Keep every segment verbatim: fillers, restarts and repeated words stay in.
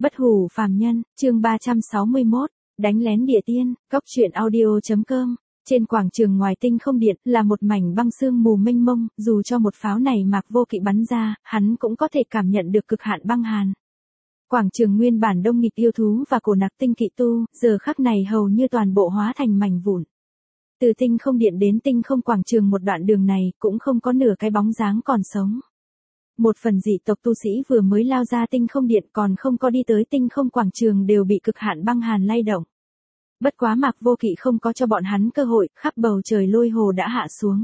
Bất hủ phàm nhân, chương ba trăm sáu mươi mốt, đánh lén địa tiên, góc truyện audio.com. Trên quảng trường ngoài tinh không điện là một mảnh băng sương mù mênh mông, dù cho một pháo này Mạc Vô Kỵ bắn ra, hắn cũng có thể cảm nhận được cực hạn băng hàn. Quảng trường nguyên bản đông nghịt yêu thú và cổ nặc tinh kỵ tu, giờ khắc này hầu như toàn bộ hóa thành mảnh vụn. Từ tinh không điện đến tinh không quảng trường một đoạn đường này cũng không có nửa cái bóng dáng còn sống. Một phần dị tộc tu sĩ vừa mới lao ra tinh không điện còn không có đi tới tinh không quảng trường đều bị cực hạn băng hàn lay động. Bất quá Mạc Vô Kỵ không có cho bọn hắn cơ hội, khắp bầu trời lôi hồ đã hạ xuống.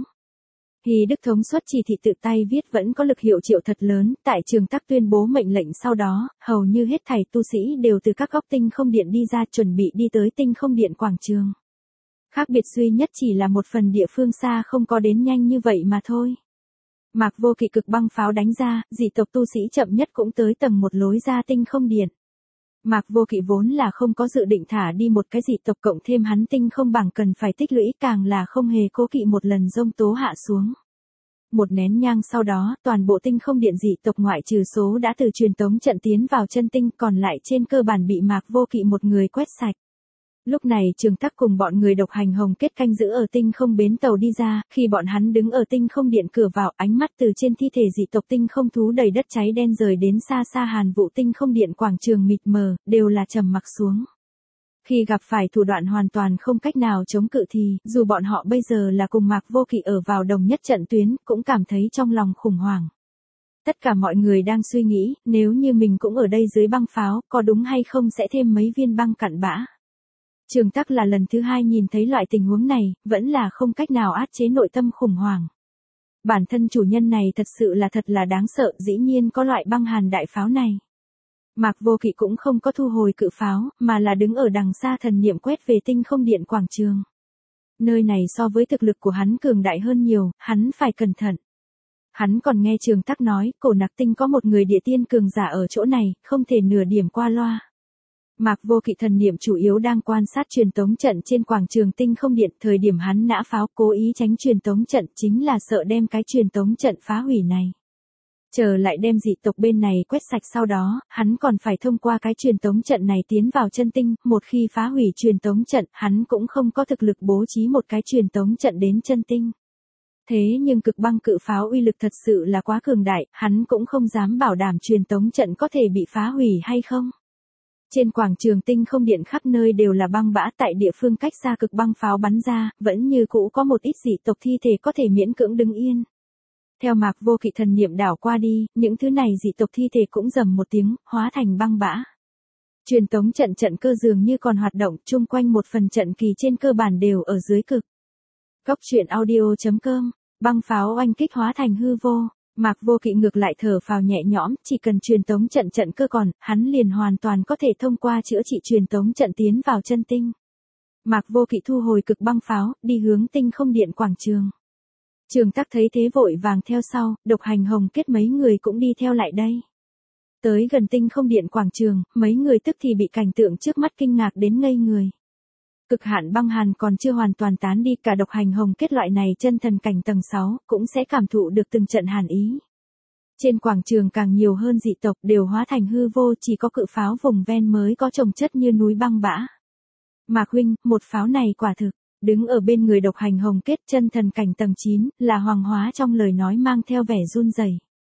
Hy Đức Thống xuất chỉ thị tự tay viết vẫn có lực hiệu triệu thật lớn, tại trường tắc tuyên bố mệnh lệnh sau đó, hầu như hết thảy tu sĩ đều từ các góc tinh không điện đi ra chuẩn bị đi tới tinh không điện quảng trường. Khác biệt duy nhất chỉ là một phần địa phương xa không có đến nhanh như vậy mà thôi. Mạc Vô Kỵ cực băng pháo đánh ra, dị tộc tu sĩ chậm nhất cũng tới tầng một lối ra tinh không điện. Mạc Vô Kỵ vốn là không có dự định thả đi một cái dị tộc cộng thêm hắn tinh không bằng cần phải tích lũy càng là không hề cố kỵ một lần dông tố hạ xuống. Một nén nhang sau đó, toàn bộ tinh không điện dị tộc ngoại trừ số đã từ truyền tống trận tiến vào chân tinh còn lại trên cơ bản bị Mạc Vô Kỵ một người quét sạch. Lúc này Trường Tắc cùng bọn người độc hành hồng kết canh giữ ở tinh không bến tàu đi ra, khi bọn hắn đứng ở tinh không điện cửa vào, ánh mắt từ trên thi thể dị tộc tinh không thú đầy đất cháy đen rời đến xa xa hàn vụ tinh không điện quảng trường mịt mờ, đều là trầm mặc xuống. Khi gặp phải thủ đoạn hoàn toàn không cách nào chống cự thì, dù bọn họ bây giờ là cùng Mạc Vô Kỵ ở vào đồng nhất trận tuyến, cũng cảm thấy trong lòng khủng hoảng. Tất cả mọi người đang suy nghĩ, nếu như mình cũng ở đây dưới băng pháo, có đúng hay không sẽ thêm mấy viên băng cặn bã. Trường Tắc là lần thứ hai nhìn thấy loại tình huống này, vẫn là không cách nào áp chế nội tâm khủng hoảng. Bản thân chủ nhân này thật sự là thật là đáng sợ, dĩ nhiên có loại băng hàn đại pháo này. Mạc Vô Kỵ cũng không có thu hồi cự pháo, mà là đứng ở đằng xa thần niệm quét về tinh không điện quảng trường. Nơi này so với thực lực của hắn cường đại hơn nhiều, hắn phải cẩn thận. Hắn còn nghe Trường Tắc nói, cổ nặc tinh có một người địa tiên cường giả ở chỗ này, không thể nửa điểm qua loa. Mạc Vô Kỵ thần niệm chủ yếu đang quan sát truyền tống trận trên quảng trường tinh không điện, thời điểm hắn nã pháo cố ý tránh truyền tống trận chính là sợ đem cái truyền tống trận phá hủy này. Chờ lại đem dị tộc bên này quét sạch sau đó, hắn còn phải thông qua cái truyền tống trận này tiến vào chân tinh, một khi phá hủy truyền tống trận, hắn cũng không có thực lực bố trí một cái truyền tống trận đến chân tinh. Thế nhưng cực băng cự pháo uy lực thật sự là quá cường đại, hắn cũng không dám bảo đảm truyền tống trận có thể bị phá hủy hay không. Trên quảng trường tinh không điện khắp nơi đều là băng bã, tại địa phương cách xa cực băng pháo bắn ra, vẫn như cũ có một ít dị tộc thi thể có thể miễn cưỡng đứng yên. Theo Mạc Vô Kỵ thần niệm đảo qua đi, những thứ này dị tộc thi thể cũng rầm một tiếng, hóa thành băng bã. Truyền tống trận trận cơ dường như còn hoạt động, chung quanh một phần trận kỳ trên cơ bản đều ở dưới cực. Góc truyện audio.com, băng pháo oanh kích hóa thành hư vô. Mạc Vô Kỵ ngược lại thở phào nhẹ nhõm, chỉ cần truyền tống trận trận cơ còn, hắn liền hoàn toàn có thể thông qua chữa trị truyền tống trận tiến vào chân tinh. Mạc Vô Kỵ thu hồi cực băng pháo, đi hướng tinh không điện quảng trường. Trường Tắc thấy thế vội vàng theo sau, độc hành hồng kết mấy người cũng đi theo lại đây. Tới gần tinh không điện quảng trường, mấy người tức thì bị cảnh tượng trước mắt kinh ngạc đến ngây người. Cực hạn băng hàn còn chưa hoàn toàn tán đi, cả độc hành hồng kết loại này chân thần cảnh tầng sáu, cũng sẽ cảm thụ được từng trận hàn ý. Trên quảng trường càng nhiều hơn dị tộc đều hóa thành hư vô, chỉ có cự pháo vùng ven mới có chồng chất như núi băng bã. Mạc huynh, một pháo này quả thực, đứng ở bên người độc hành hồng kết chân thần cảnh tầng chín, là Hoàng Hóa trong lời nói mang theo vẻ run rẩy.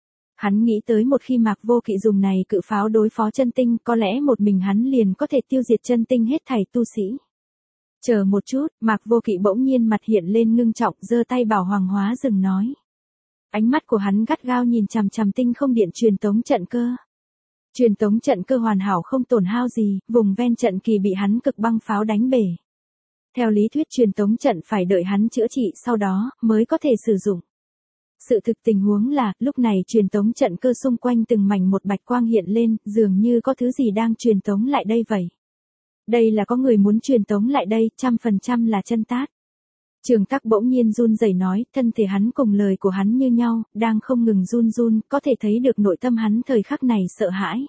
Hắn nghĩ tới một khi Mạc Vô Kỵ dùng này cự pháo đối phó chân tinh, có lẽ một mình hắn liền có thể tiêu diệt chân tinh hết thảy tu sĩ. Chờ một chút, Mạc Vô Kỵ bỗng nhiên mặt hiện lên ngưng trọng, giơ tay bảo Hoàng Hóa dừng nói. Ánh mắt của hắn gắt gao nhìn chằm chằm tinh không điện truyền tống trận cơ. Truyền tống trận cơ hoàn hảo không tổn hao gì, vùng ven trận kỳ bị hắn cực băng pháo đánh bể. Theo lý thuyết truyền tống trận phải đợi hắn chữa trị sau đó, mới có thể sử dụng. Sự thực tình huống là, lúc này truyền tống trận cơ xung quanh từng mảnh một bạch quang hiện lên, dường như có thứ gì đang truyền tống lại đây vậy. Đây là có người muốn truyền tống lại đây, trăm phần trăm là chân tát. Trường Tắc bỗng nhiên run rẩy nói, thân thể hắn cùng lời của hắn như nhau, đang không ngừng run run, có thể thấy được nội tâm hắn thời khắc này sợ hãi.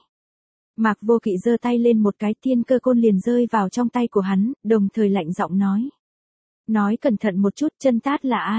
Mạc Vô Kỵ giơ tay lên một cái, thiên cơ côn liền rơi vào trong tay của hắn, đồng thời lạnh giọng nói. Nói cẩn thận một chút, chân tát là ai?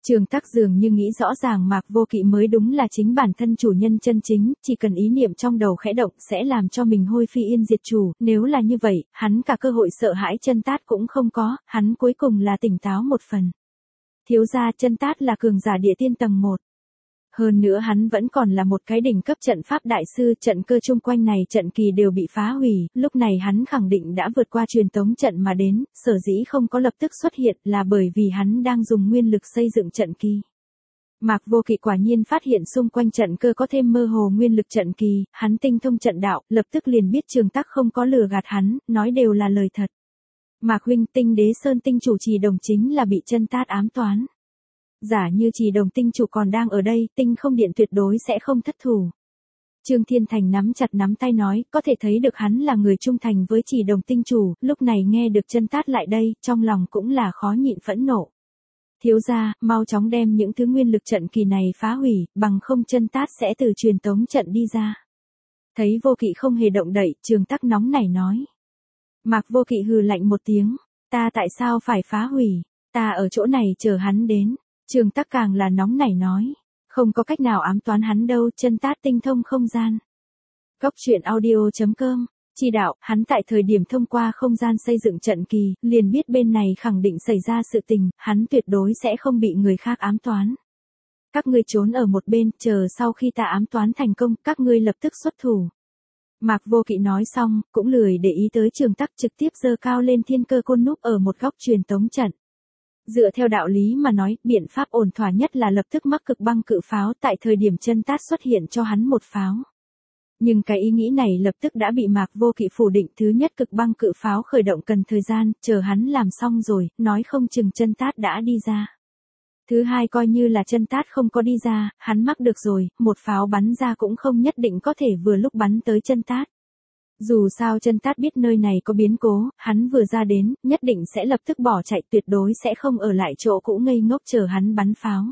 Trường Tắc dường như nghĩ rõ ràng Mạc Vô Kỵ mới đúng là chính bản thân chủ nhân chân chính, chỉ cần ý niệm trong đầu khẽ động sẽ làm cho mình hôi phi yên diệt chủ, nếu là như vậy, hắn cả cơ hội sợ hãi Chân Tát cũng không có, hắn cuối cùng là tỉnh táo một phần. Thiếu gia, Chân Tát là cường giả địa tiên tầng một. Hơn nữa hắn vẫn còn là một cái đỉnh cấp trận pháp đại sư, trận cơ chung quanh này trận kỳ đều bị phá hủy, lúc này hắn khẳng định đã vượt qua truyền tống trận mà đến, sở dĩ không có lập tức xuất hiện là bởi vì hắn đang dùng nguyên lực xây dựng trận kỳ. Mạc Vô Kỵ quả nhiên phát hiện xung quanh trận cơ có thêm mơ hồ nguyên lực trận kỳ, hắn tinh thông trận đạo, lập tức liền biết Trường Tắc không có lừa gạt hắn, nói đều là lời thật. Mạc huynh, Tinh Đế Sơn tinh chủ Trì Đồng chính là bị Chân Tát ám toán. Giả như Trì Đồng tinh chủ còn đang ở đây, Tinh Không Điện tuyệt đối sẽ không thất thủ. Trương Thiên Thành nắm chặt nắm tay nói, có thể thấy được hắn là người trung thành với Trì Đồng tinh chủ, lúc này nghe được Chân Tát lại đây, trong lòng cũng là khó nhịn phẫn nộ. Thiếu gia, mau chóng đem những thứ nguyên lực trận kỳ này phá hủy, bằng không Chân Tát sẽ từ truyền tống trận đi ra. Thấy Vô Kỵ không hề động đậy, Trường Tắc nóng nảy nói. Mạc Vô Kỵ hừ lạnh một tiếng, ta tại sao phải phá hủy, ta ở chỗ này chờ hắn đến. Trường Tắc càng là nóng nảy nói, không có cách nào ám toán hắn đâu, Chân Tát tinh thông không gian. Cốc truyện audio chấm com, chi đạo, hắn tại thời điểm thông qua không gian xây dựng trận kỳ, liền biết bên này khẳng định xảy ra sự tình, hắn tuyệt đối sẽ không bị người khác ám toán. Các ngươi trốn ở một bên, chờ sau khi ta ám toán thành công, các ngươi lập tức xuất thủ. Mạc Vô Kỵ nói xong, cũng lười để ý tới Trường Tắc, trực tiếp giơ cao lên thiên cơ côn núp ở một góc truyền tống trận. Dựa theo đạo lý mà nói, biện pháp ổn thỏa nhất là lập tức mắc cực băng cự pháo, tại thời điểm Chân Tát xuất hiện cho hắn một pháo. Nhưng cái ý nghĩ này lập tức đã bị Mạc Vô Kỵ phủ định, thứ nhất cực băng cự pháo khởi động cần thời gian, chờ hắn làm xong rồi, nói không chừng Chân Tát đã đi ra. Thứ hai coi như là Chân Tát không có đi ra, hắn mắc được rồi, một pháo bắn ra cũng không nhất định có thể vừa lúc bắn tới Chân Tát. Dù sao Chân Tát biết nơi này có biến cố, hắn vừa ra đến, nhất định sẽ lập tức bỏ chạy, tuyệt đối sẽ không ở lại chỗ cũ ngây ngốc chờ hắn bắn pháo.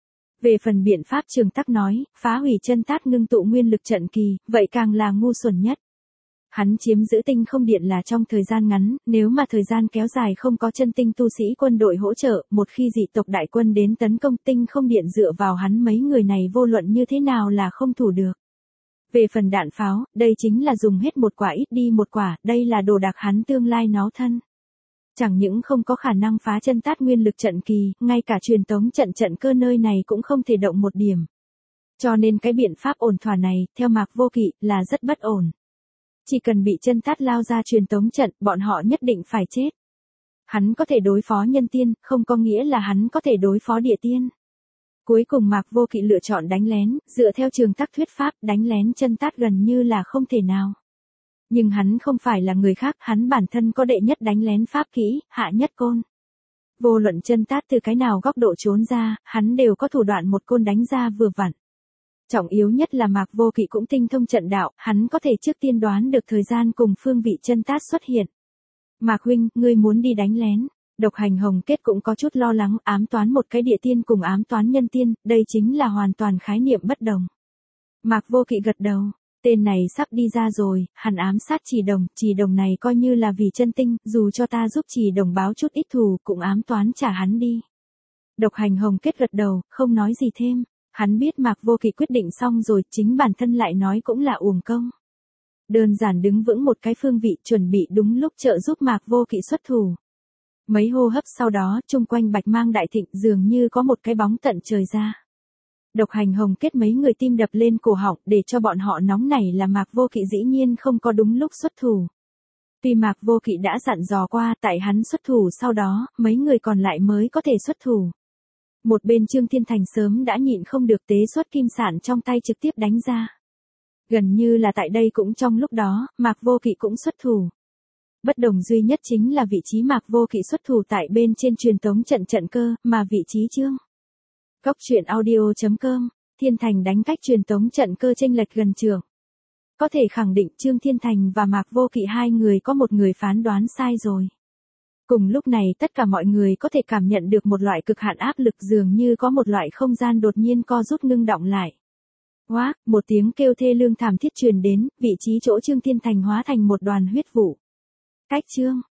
Về phần biện pháp Trường Tắc nói, phá hủy Chân Tát ngưng tụ nguyên lực trận kỳ, vậy càng là ngu xuẩn nhất. Hắn chiếm giữ Tinh Không Điện là trong thời gian ngắn, nếu mà thời gian kéo dài không có chân tinh tu sĩ quân đội hỗ trợ, một khi dị tộc đại quân đến tấn công Tinh Không Điện dựa vào hắn mấy người này vô luận như thế nào là không thủ được. Về phần đạn pháo, đây chính là dùng hết một quả ít đi một quả, đây là đồ đạc hắn tương lai nó thân. Chẳng những không có khả năng phá Chân Tát nguyên lực trận kỳ, ngay cả truyền tống trận trận cơ nơi này cũng không thể động một điểm. Cho nên cái biện pháp ổn thỏa này, theo Mạc Vô Kỵ, là rất bất ổn. Chỉ cần bị Chân Tát lao ra truyền tống trận, bọn họ nhất định phải chết. Hắn có thể đối phó nhân tiên, không có nghĩa là hắn có thể đối phó địa tiên. Cuối cùng Mạc Vô Kỵ lựa chọn đánh lén, dựa theo Trường Tắc thuyết pháp, đánh lén Chân Tát gần như là không thể nào. Nhưng hắn không phải là người khác, hắn bản thân có đệ nhất đánh lén pháp kỹ, hạ nhất côn. Vô luận Chân Tát từ cái nào góc độ trốn ra, hắn đều có thủ đoạn một côn đánh ra vừa vặn. Trọng yếu nhất là Mạc Vô Kỵ cũng tinh thông trận đạo, hắn có thể trước tiên đoán được thời gian cùng phương vị Chân Tát xuất hiện. Mạc huynh, ngươi muốn đi đánh lén. Độc Hành Hồng Kết cũng có chút lo lắng, ám toán một cái địa tiên cùng ám toán nhân tiên, đây chính là hoàn toàn khái niệm bất đồng. Mạc Vô Kỵ gật đầu, tên này sắp đi ra rồi, hắn ám sát Trì Đồng, Trì Đồng này coi như là vì chân tinh, dù cho ta giúp Trì Đồng báo chút ít thù, cũng ám toán trả hắn đi. Độc Hành Hồng Kết gật đầu, không nói gì thêm, hắn biết Mạc Vô Kỵ quyết định xong rồi, chính bản thân lại nói cũng là uổng công. Đơn giản đứng vững một cái phương vị, chuẩn bị đúng lúc trợ giúp Mạc Vô Kỵ xuất thủ. Mấy hô hấp sau đó, chung quanh bạch mang đại thịnh dường như có một cái bóng tận trời ra. Độc Hành Hồng Kết mấy người tim đập lên cổ họng để cho bọn họ nóng nảy là Mạc Vô Kỵ dĩ nhiên không có đúng lúc xuất thủ. Tuy Mạc Vô Kỵ đã dặn dò qua tại hắn xuất thủ sau đó, mấy người còn lại mới có thể xuất thủ. Một bên Trương Thiên Thành sớm đã nhịn không được tế xuất kim sản trong tay trực tiếp đánh ra. Gần như là tại đây cũng trong lúc đó, Mạc Vô Kỵ cũng xuất thủ. Bất đồng duy nhất chính là vị trí Mạc Vô Kỵ xuất thủ tại bên trên truyền tống trận trận cơ, mà vị trí Trương. Cốc truyện audio chấm com, Thiên Thành đánh cách truyền tống trận cơ chênh lệch gần trường. Có thể khẳng định Trương Thiên Thành và Mạc Vô Kỵ hai người có một người phán đoán sai rồi. Cùng lúc này tất cả mọi người có thể cảm nhận được một loại cực hạn áp lực dường như có một loại không gian đột nhiên co rút ngưng động lại. Hoác, một tiếng kêu thê lương thảm thiết truyền đến, vị trí chỗ Trương Thiên Thành hóa thành một đoàn huyết vụ. Cách Trương,